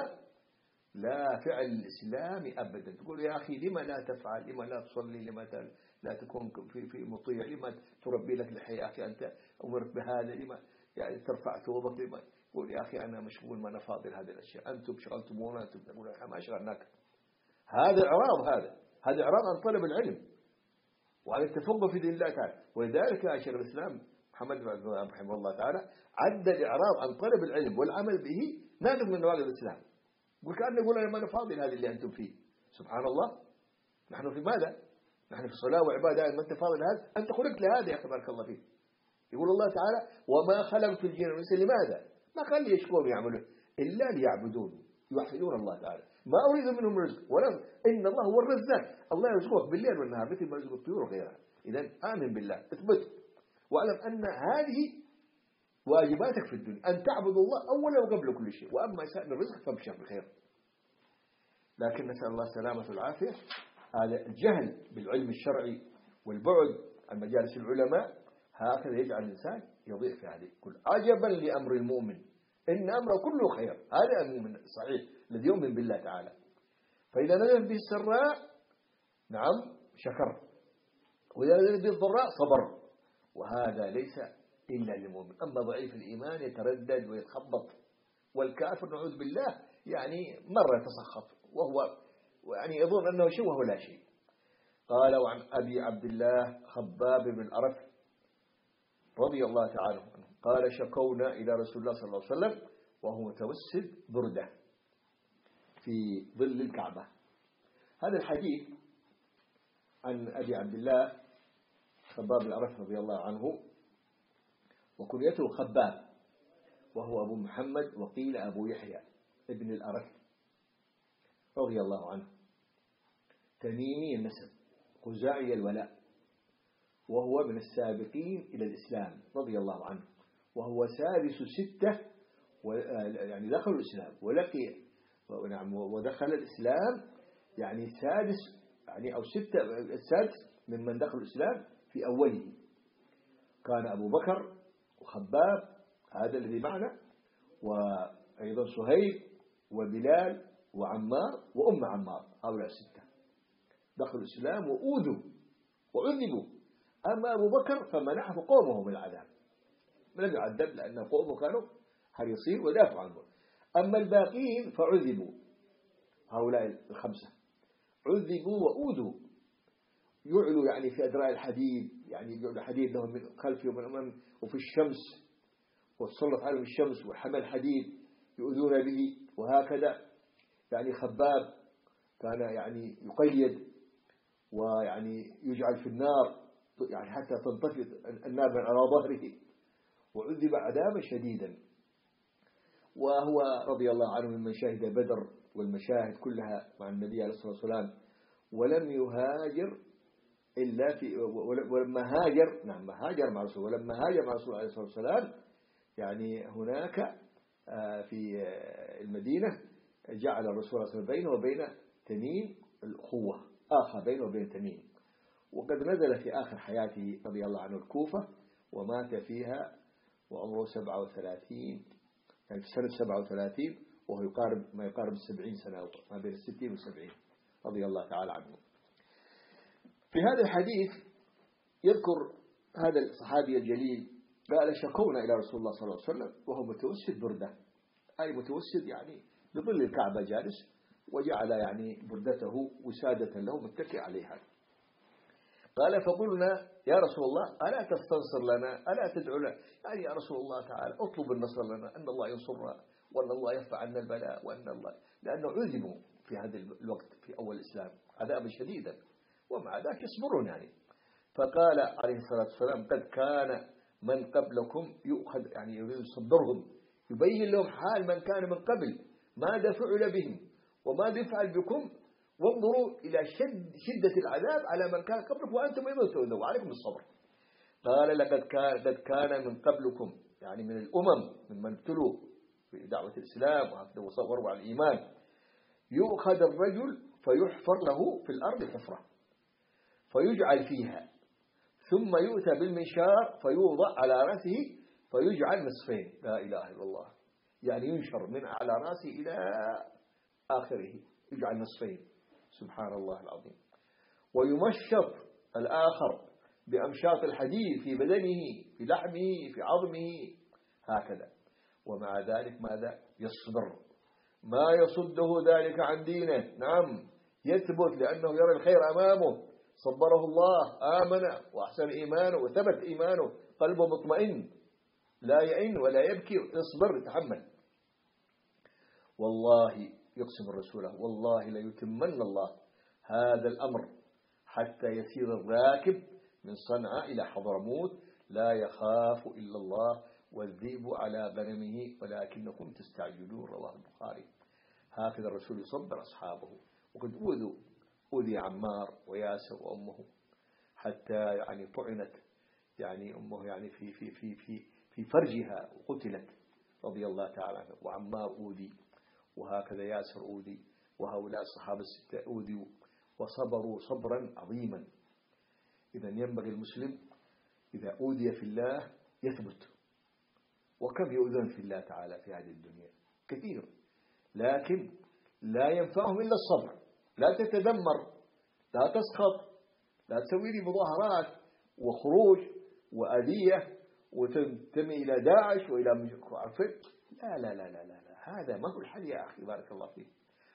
لا فعل الإسلام أبدا. تقول يا أخي لما لا تفعل، لما لا تصلي، لما لا تكون في في مطيع، لما تربي لك لحية أخي، أنت أمرت بهذا، لما يعني ترفع ثوبك، لما تقول يا أخي أنا مشغول ما أنا فاضل هذه الأشياء، أنتم شغلتمونا، أنتم تقول إحنا ما شغلناك. هذا إعراض، هذا هذا إعراض عن طلب العلم وعن التفقه في دين الله تعالى. ولذلك يا شيخ الإسلام محمد بن عبد الوهاب رحمه الله تعالى عد الإعراض عن طلب العلم والعمل به ناقض من نواقض الإسلام. يقول كأنه يقول أنا ما أنا فاضل هذه اللي أنتم فيه. سبحان الله، نحن في ماذا؟ نحن في الصلاة وعبادة، ما أنت فاضل هذا؟ أنت خلقت لهذا يا أخي بارك الله فيك. يقول الله تعالى وما خلقت الجن والإنس لماذا؟ ما قال لي يشكون يعملون إلا ليعبدون يوحدون الله تعالى، ما أريد منهم رزق ولا إن الله هو الرزاق، الله يرزقك بالليل والنهار مثل ما يرزق الطيور وغيرها. إذن آمن بالله، اثبت واعلم أن هذه واجباتك في الدنيا، أن تعبد الله أولا وقبل كل شيء، وأما سائل الرزق فابشر بخير. لكن نسأل الله السلامة والعافية. هذا الجهل بالعلم الشرعي والبعد عن مجالس العلماء هكذا يجعل الإنسان يضيع في هذه. كل عجبا لأمر المؤمن إن أمره كله خير. هذا المؤمن الصحيح الذي يؤمن بالله تعالى، فإذا نزل به السراء نعم شكر، وإذا نزل به الضراء صبر، وهذا ليس إلا للمؤمن. أما ضعيف الإيمان يتردد ويتخبط، والكافر نعوذ بالله يعني مرة يتسخط وهو يعني يظن أنه شيء وهو لا شيء. قال وعن أبي عبد الله خباب بن الأرث رضي الله تعالى عنه قال شكونا إلى رسول الله صلى الله عليه وسلم وهو متوسد بردة في ظل الكعبة. هذا الحديث عن أبي عبد الله خباب بن الأرث رضي الله عنه، وكنيته خباب، وهو أبو محمد وقيل أبو يحيى ابن الأرث رضي الله عنه، تميمي النسب خزاعي الولاء، وهو من السابقين إلى الإسلام رضي الله عنه، وهو سادس ستة يعني دخلوا الإسلام ولقي ونعم ودخل الإسلام يعني سادس يعني أو ستة السادس ممن دخلوا الإسلام في أوله. كان أبو بكر وخباب هذا الذي معنا، وأيضا سهيل وبلال وعمار وأم عمار، هؤلاء الستة دخلوا الإسلام وأوذوا وعذبوا. أما أبو بكر فمنحه قومه من العذاب، لم يعذب لأن قومه كانوا حريصين ودافعوا عنه. أما الباقين فعذبوا، هؤلاء الخمسة عذبوا وأوذوا، يعلوا يعني في أدراء الحديد، يعني يجعل حديد لهم من خلفهم ومن أمام، وفي الشمس وتسلط عليهم الشمس وحمل حديد يؤذون به. وهكذا يعني خباب كان يعني يقيد ويعني يجعل في النار يعني حتى تنطفئ النار من على ظهره، وعذب عذابا شديدا. وهو رضي الله عنه ممن شهد بدر والمشاهد كلها مع النبي عليه الصلاة والسلام، ولم يهاجر إلا في ولما هاجر نعم هاجر مع رسول ولما هاجر مع رسول عليه الصلاة والسلام يعني هناك في المدينة جعل الرسول صلى الله عليه وسلم بينه وبين تميم الأخوة، آخى بينه وبين تميم. وقد نزل في آخر حياته رضي الله عنه الكوفة، ومات فيها وعمره سبعة وثلاثين يعني في سنة سبعة وثلاثين، وهو يقارب ما يقارب السبعين سنة، ما بين الستين والسبعين رضي الله تعالى عنه. في هذا الحديث يذكر هذا الصحابي الجليل قال شكونا إلى رسول الله صلى الله عليه وسلم وهو متوسد بردة، أي متوسد يعني بظل الكعبة جالس، وجعل يعني بردته وسادة له متكئ عليها. قال فقلنا يا رسول الله ألا تستنصر لنا ألا تدعو لنا يعني يا رسول الله تعالى اطلب النصر لنا أن الله ينصرنا وأن الله يرفع عنا البلاء وأن الله لأنه عذبوا في هذا الوقت في أول الإسلام عذابا شديدا ومع ذلك يصبرون يعني. فقال عليه الصلاة والسلام قد كان من قبلكم يؤخذ يعني يصبرهم يبين لهم حال من كان من قبل ماذا فعل بهم وماذا يفعل بكم وانظروا إلى شد شدة العذاب على من كان قبلكم وأنتم أيضا تؤذوا وعليكم الصبر. قال لقد كان قد كان من قبلكم يعني من الأمم ممن ابتلوا في دعوة الإسلام وصبروا على الإيمان يؤخذ الرجل فيحفر له في الأرض حفرة فيجعل فيها ثم يؤتى بالمنشار فيوضع على رأسه فيجعل نصفين لا إله إلا الله يعني ينشر من على رأسه إلى آخره يجعل نصفين سبحان الله العظيم. ويمشط الآخر بأمشاط الحديد في بدنه في لحمه في عظمه هكذا ومع ذلك ماذا يصبر ما يصده ذلك عن دينه. نعم يثبت لأنه يرى الخير أمامه صبره الله آمن وأحسن إيمانه وثبت إيمانه قلبه مطمئن لا يئن ولا يبكي يصبر يتحمل. والله يقسم الرسول والله ليتمن الله هذا الأمر حتى يسير الراكب من صنعاء إلى حضرموت لا يخاف إلا الله والذئب على غنمه ولكنكم تستعجلون رواه البخاري. هكذا الرسول يصبر أصحابه. وقد أوذوا أوذي عمار وياسر وأمه حتى يعني طعنت يعني أمه يعني في في في في في فرجها وقتلت رضي الله تعالى عنه وعمار أوذي وهكذا ياسر أوذي وهؤلاء الصحابة الستة أوذوا وصبروا صبرا عظيما. إذا ينبغي المسلم إذا أوذي في الله يثبت. وكم يؤذن في الله تعالى في هذه الدنيا كثير لكن لا ينفعهم إلا الصبر. لا تتذمر لا تسخط لا تسوي لي مظاهرات وخروج وأذية وتنتمي إلى داعش وإلى عفت لا لا لا لا لا هذا ما هو الحل يا أخي بارك الله فيك.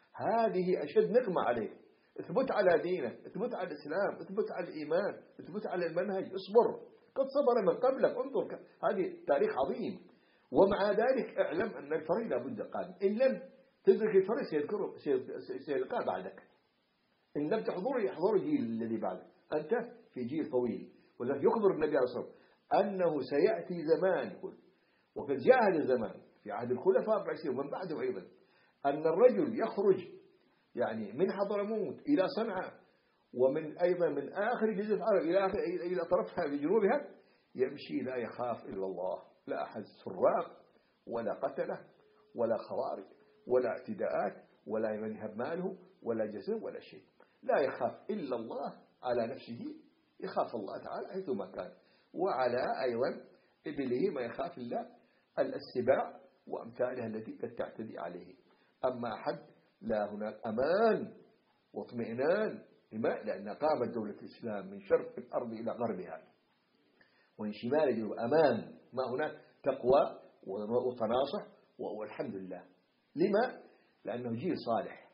هذه أشد نقمة عليك. اثبت على دينك اثبت على الإسلام اثبت على الإيمان اثبت على المنهج اصبر قد صبر من قبلك انظر هذه تاريخ عظيم. ومع ذلك اعلم أن الفريق لابد قادم إن لم تدرك الفريق سيذكره سيلقاه بعدك إن لم تحضر يحضر الجيل الذي بعدك. أنت في جيل طويل ولذلك يخبر النبي عليه الصلاة والسلام أنه سيأتي زمان يقول وقد جاء هذا الزمان في عهد الخلفاء الراشدين ومن بعدهم أيضا أن الرجل يخرج يعني من حضرموت إلى صنعاء ومن أيضا من آخر جزيرة العرب إلى إلى طرفها بجنوبها يمشي لا يخاف إلا الله لا أحد سراق ولا قتله ولا خوارج ولا اعتداءات ولا ينهب ماله ولا جسد ولا شيء لا يخاف إلا الله على نفسه يخاف الله تعالى حيثما كان وعلى أيضا إبله ما يخاف الله السباع وأمثالها التي قد تعتدي عليه. أما أحد لا هناك أمان واطمئنان لما لأن قامت دولة الإسلام من شرق الأرض إلى غربها ومن شمال جنوب أمان ما هناك تقوى وتناصح والحمد لله. لما؟ لأنه جيل صالح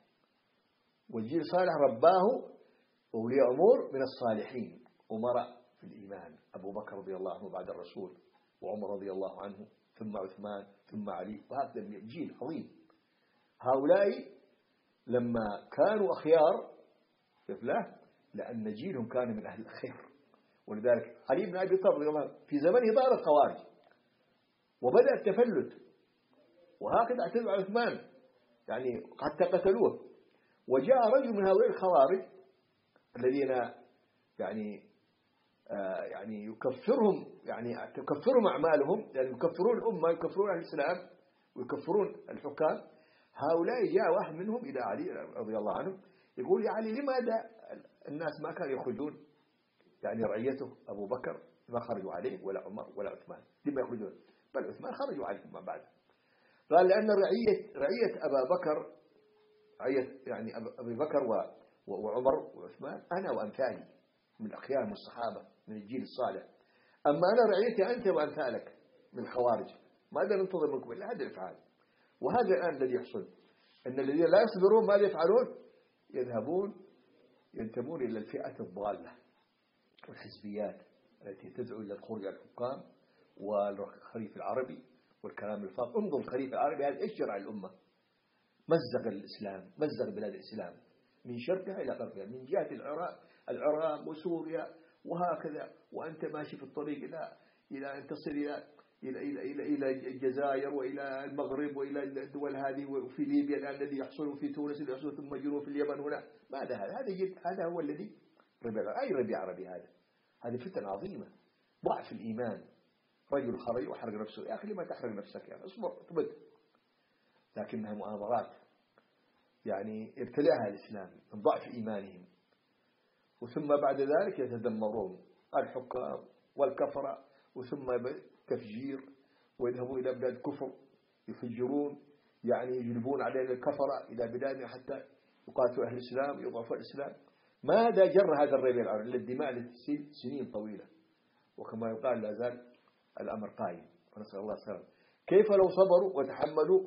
والجيل صالح رباه أولياء أمور من الصالحين أمراء في الإيمان أبو بكر رضي الله عنه بعد الرسول وعمر رضي الله عنه ثم عثمان ثم علي وهذا جيل عظيم. هؤلاء لما كانوا أخيار له لأن جيلهم كان من أهل الخير ولذلك علي بن أبي طالب رضي الله عنه في زمنه ظهر الخوارج وبدأ التفلت وهكذا اعتدوا على عثمان يعني حتى قتلوه وجاء رجل من هؤلاء الخوارج الذين يعني آه يعني يكفرهم يعني تكفرهم أعمالهم يعني يكفرون الأمة يكفرون أهل الإسلام ويكفرون الحكام. هؤلاء جاء واحد منهم إلى علي رضي الله عنه يقول يا علي لماذا الناس ما كانوا يخرجون يعني رعيته أبو بكر ما خرجوا عليه ولا عمر ولا عثمان لما يخرجون بل عثمان خرجوا عليه ما بعد. قال لأن رعية رعية أبا بكر رعية يعني أبي بكر وعمر وعثمان أنا وأمثالي من الأخيار من الصحابة من الجيل الصالح أما أنا رعيتي أنت وأمثالك من الخوارج ماذا ننتظر منكم إلا هذا الإفعال. وهذا الآن الذي يحصل أن الذين لا يصبرون ماذا يفعلون يذهبون ينتمون إلى الفئة الضالة والحزبيات التي تدعو إلى الخروج على الحكام والخليفة العربي والكلام الفاضل. انظر الخليفة العربي هذا إيش جرى على الأمة؟ مزق الإسلام، مزق بلاد الإسلام من شرقها إلى غربها، من جهة العراق العراق وسوريا وهكذا، وأنت ماشي في الطريق إلى إلى أن تصل إلى إلى إلى إلى إلى الجزائر وإلى المغرب وإلى الدول هذه، وفي ليبيا الآن الذي يحصل، في تونس اللي يحصل، ثم جنوب في اليمن هنا. ماذا هذا؟ هذا جد هذا هو الذي ربيع. أي ربيع عربي هذا؟ هذه فتنة عظيمة، ضعف الإيمان. رجل خرج وحرق نفسه، يا أخي لما تحرق نفسك؟ يعني اصبر اثبت. لكنها مؤامرات يعني ابتلاها الإسلام من ضعف إيمانهم. وثم بعد ذلك يتدمرون الحكام والكفرة، وثم تفجير، ويذهبوا إلى بلاد كفر يفجرون، يعني يجلبون علينا الكفرة إلى بلادنا حتى يقاتلوا أهل الإسلام يضعفوا الإسلام. ماذا جر هذا الربيع العربي؟ الدماء التي تسيل سنين طويلة، وكما يقال لا زال الأمر قائم، ونسأل الله السلامة. كيف لو صبروا وتحملوا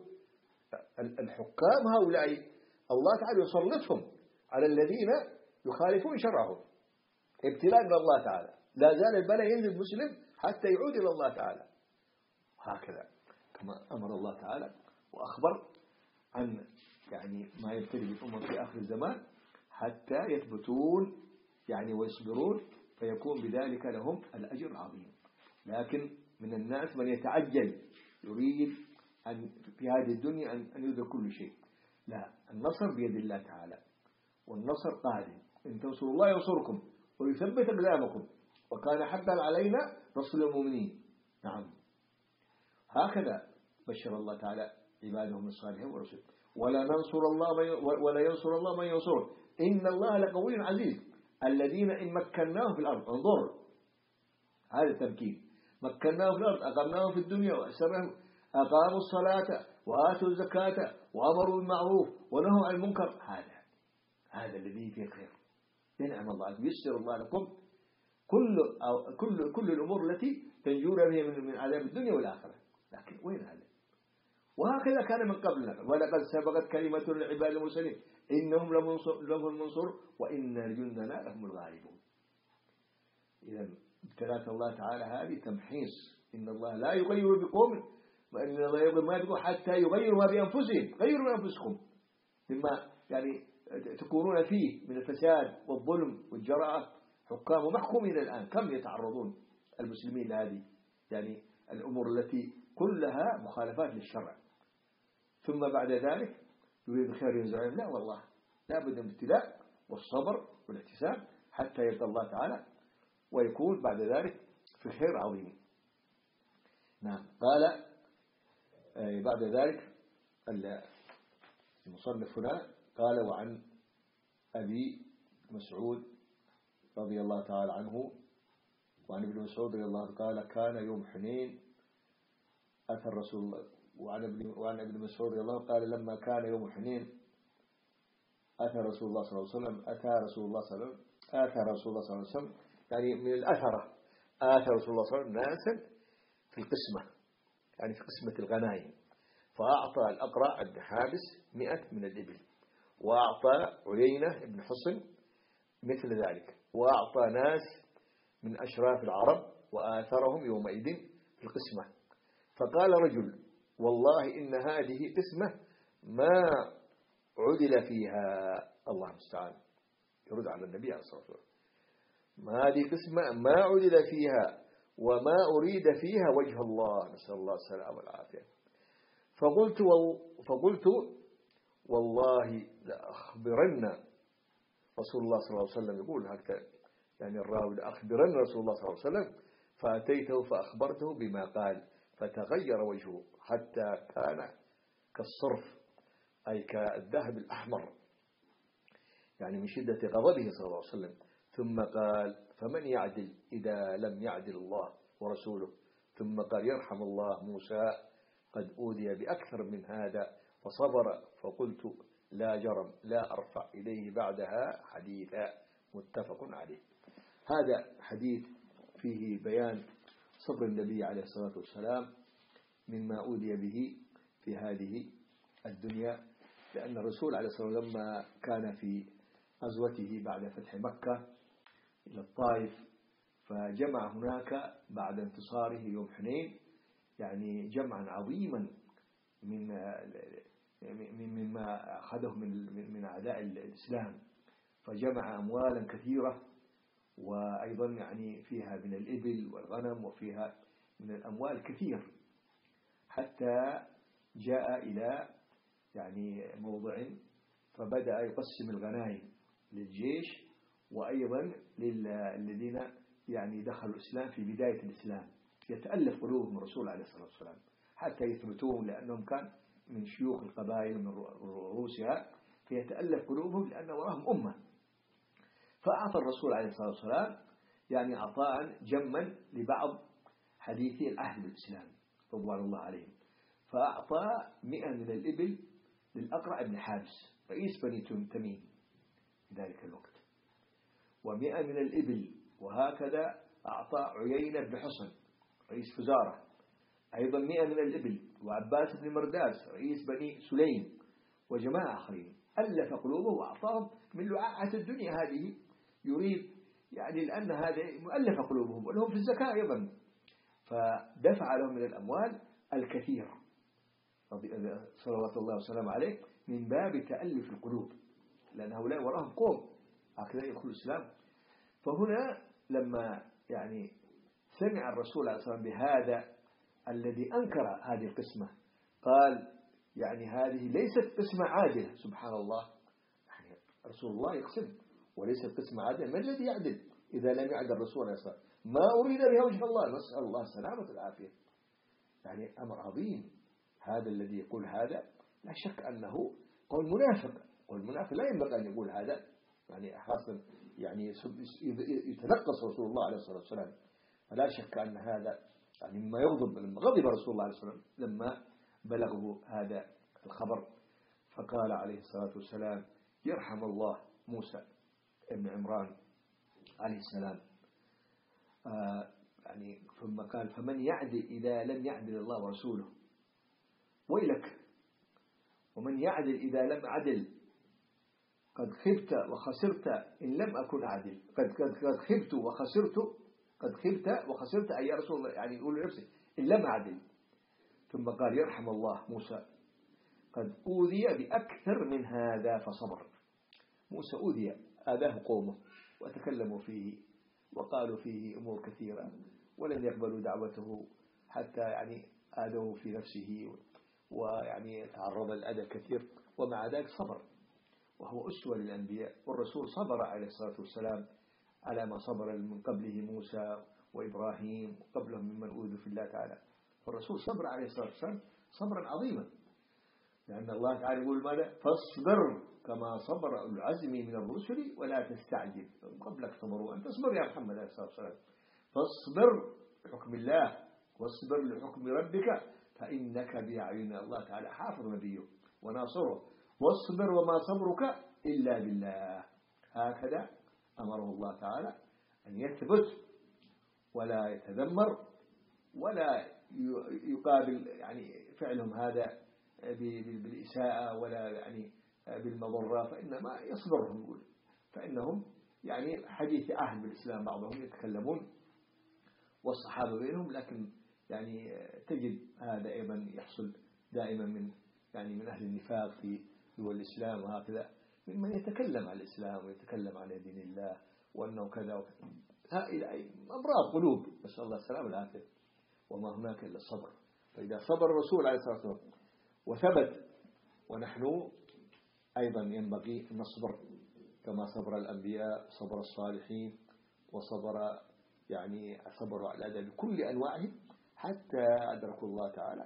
الحكام هؤلاء؟ الله تعالى يسلطهم على الذين يخالفون شرعه، ابتلاء من الله تعالى. لا زال البلاء ينزل المسلم حتى يعود إلى الله تعالى. هكذا كما أمر الله تعالى وأخبر عن يعني ما يبتلي بالأمة في آخر الزمان حتى يثبتون يعني ويصبرون، فيكون بذلك لهم الأجر العظيم. لكن من الناس من يتعجل، يريد أن في هذه الدنيا أن يدرك كل شيء. لا، النصر بيد الله تعالى، والنصر قادم. إن تنصروا الله ينصركم ويثبت أقدامكم، وكان حقا علينا نصر المؤمنين. نعم، هكذا بشر الله تعالى عباده من الصالحين ورسله. ولا ننصر الله من ولا ينصر الله من ينصره، إن الله لقوي عزيز. الذين إن مكناهم في الأرض، انظر هذا التمكين، مكناهم في الأرض أقمناهم في الدنيا وأسرهم، أقاموا الصلاة وآتوا الزكاة وأمروا بالمعروف ونهوا عن المنكر. هذا هذا الذي فيه الخير. ينعم الله، ييسر الله لكم كل أو كل كل الأمور التي تنجون بها من من عذاب الدنيا والآخرة. لكن وين هذا؟ وهكذا كان من قبلنا. ولقد سبقت كلمة للعباد المرسلين إنهم لهم المنصور وإن جندنا لهم الغالبون. إذا ابتلاء الله تعالى هذه تمحيص. إن الله لا يغير بقوم وإن الله يغير ما بقوم حتى يغيروا ما بأنفسهم. غيروا أنفسكم مما يعني تكونون فيه من الفساد والظلم والجراءة. حكام محكومين الآن كم يتعرضون المسلمين لهذه يعني الأمور التي كلها مخالفات للشرع، ثم بعد ذلك يريد الخير ينزل عليهم. لا والله، لا بد من الابتلاء والصبر والاحتساب حتى يرضى الله تعالى ويكون بعد ذلك في خير عظيم. نعم. قال بعد ذلك المصنف هنا قال: وعن أبي مسعود رضي الله تعالى عنه، وعن ابن مسعود رضي الله قال: كان يوم حنين أتى الرسول الله. وعن ابن وعن ابن مسعود رضي الله قال: لما كان يوم حنين أتى رسول الله صلى الله عليه وسلم أتى رسول الله صلى الله عليه وسلم أتى رسول الله صلى الله عليه وسلم يعني من الأثرة. آتى رسول الله صلى الله عليه وسلم ناسا في القسمة، يعني في قسمة الغنائم، فأعطى الأقرع بن حابس مئة من الإبل، وأعطى عيينة بن حصن مثل ذلك، وأعطى ناس من أشراف العرب وآثرهم يومئذ في القسمة. فقال رجل: والله إن هذه قسمة ما عدل فيها. الله المستعان، يرد على النبي عليه الصلاة والسلام: ما هذه قسمة ما عدل فيها وما أريد فيها وجه الله، نسأل الله السلامة والعافية. فقلت فقلت والله لأخبرن رسول الله صلى الله عليه وسلم، يقول هكذا يعني الراوي: لأخبرن رسول الله صلى الله عليه وسلم. فأتيته فأخبرته بما قال، فتغير وجهه حتى كان كالصرف، أي كالذهب الأحمر، يعني من شدة غضبه صلى الله عليه وسلم. ثم قال: فمن يعدل إذا لم يعدل الله ورسوله؟ ثم قال: يرحم الله موسى، قد أوذي بأكثر من هذا فصبر. فقلت: لا جرم لا أرفع إليه بعدها حديثا. متفق عليه. هذا حديث فيه بيان صبر النبي عليه الصلاة والسلام مما أوذي به في هذه الدنيا، لأن الرسول عليه الصلاة والسلام لما كان في غزوته بعد فتح مكة إلى الطائف فجمع هناك بعد انتصاره يوم حنين يعني جمعا عظيما من مما أخذه من من أعداء الإسلام، فجمع أموالا كثيرة، وأيضا يعني فيها من الإبل والغنم وفيها من الأموال كثير، حتى جاء إلى يعني موضع فبدأ يقسم الغنائم للجيش وأيضا للذين يعني دخلوا الإسلام في بداية الإسلام، يتألف قلوبهم الرسول عليه الصلاة والسلام حتى يثبتون، لأنهم كان من شيوخ القبائل من رؤوسها، فيتألف قلوبهم لأن وراهم أمة. فأعطى الرسول عليه الصلاة والسلام يعني عطاء جما لبعض حديثي العهد بالإسلام رضوان الله عليهم، فأعطى مئة من الإبل للأقرع بن حابس رئيس بني تميم في ذلك الوقت، ومئة من الإبل، وهكذا أعطى عيينة بن حصن رئيس فزارة أيضا مئة من الإبل، وعباس بن مرداس رئيس بني سليم، وجماعة آخرين. ألف قلوبه وأعطاهم من لعاعة الدنيا هذه، يريد يعني لأن هذا مؤلف قلوبهم ولهم في الزكاة أيضا، فدفع لهم من الأموال الكثير صلوات الله وسلامه عليه من باب تألف القلوب، لأن هؤلاء وراهم قوم هكذا يدخل الإسلام. فهنا لما يعني سمع الرسول عليه الصلاة والسلام بهذا الذي أنكر هذه القسمة قال يعني هذه ليست قسمة عادلة، سبحان الله، يعني رسول الله يقسم وليست قسمة عادلة، ما الذي يعدل إذا لم يعدل الرسول عليه الصلاة والسلام؟ ما أريد بها وجه الله، نسأل الله السلامة والعافية. يعني أمر عظيم هذا الذي يقول هذا، لا شك أنه قول منافق، قول منافق لا ينبغي أن يقول هذا، يعني خاصة يعني يتنقص رسول الله عليه الصلاة والسلام، فلا شك أن هذا يعني مما يغضب. لما غضب رسول الله عليه الصلاة والسلام لما بلغه هذا الخبر، فقال عليه الصلاة والسلام يرحم الله موسى ابن عمران عليه السلام، آه يعني ثم قال فمن يعدل إذا لم يعدل الله ورسوله، ويلك ومن يعدل إذا لم أعدل، قد خبت وخسرت إن لم أكن عادل، قد قد قد خبت وخسرت قد خبت وخسرت أي يا رسول الله، يعني يقول لنفسه إن لم أعدل. ثم قال يرحم الله موسى قد أوذي بأكثر من هذا فصبر. موسى أوذي، آذاه قومه وتكلموا فيه وقالوا فيه أمور كثيرة ولم يقبلوا دعوته، حتى يعني آذوه في نفسه ويعني تعرض للأذى كثير، ومع ذلك صبر، وهو أسوة للأنبياء، والرسول صبر عليه الصلاة والسلام على ما صبر من قبله موسى وإبراهيم وقبلهم ممن أوذوا في الله تعالى. فالرسول صبر عليه الصلاة والسلام صبرا عظيما، لأن الله تعالى يقول ماذا؟ فاصبر كما صبر أولو العزم من الرسل ولا تستعجل، قبلك صبروا أن تصبر يا محمد عليه الصلاة والسلام، فاصبر لحكم الله واصبر لحكم ربك فإنك بأعين الله تعالى حافظ نبيه وناصره، واصبر وما صبرك إلا بالله. هكذا أمره الله تعالى أن يثبت ولا يتذمر ولا يقابل يعني فعلهم هذا بالإساءة ولا يعني بالمضرة، فإنما يصبرهم، يقول فإنهم يعني حديث عهد بالإسلام، بعضهم يتكلمون والصحابة بينهم، لكن يعني تجد هذا أيضا يحصل دائما من يعني من أهل النفاق في دول الإسلام، وهكذا ممن يتكلم عن الإسلام ويتكلم عن دين الله وأنه كذا وكذا، هؤلاء أمراض قلوب، نسأل الله السلامة والعافية، وما هناك إلا الصبر. فإذا صبر الرسول عليه الصلاة والسلام وثبت، ونحن أيضا ينبغي أن نصبر كما صبر الأنبياء، صبر الصالحين، وصبر يعني صبروا على الأذى بكل أنواعهم حتى أدركوا الله تعالى،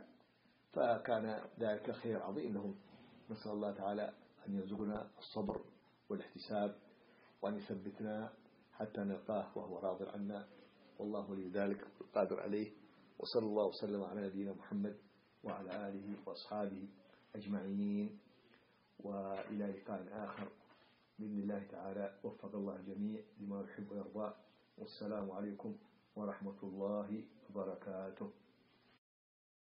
فكان ذلك خير عظيم لهم. نسأل الله تعالى أن يرزقنا الصبر والاحتساب، وأن يثبتنا حتى نلقاه وهو راض عنا، والله ولي ذلك القادر عليه. وصلى الله وسلم على نبينا محمد وعلى آله وأصحابه أجمعين، وإلى لقاء آخر بإذن الله تعالى. وفق الله الجميع لما يحب ويرضى، والسلام عليكم ورحمة الله وبركاته.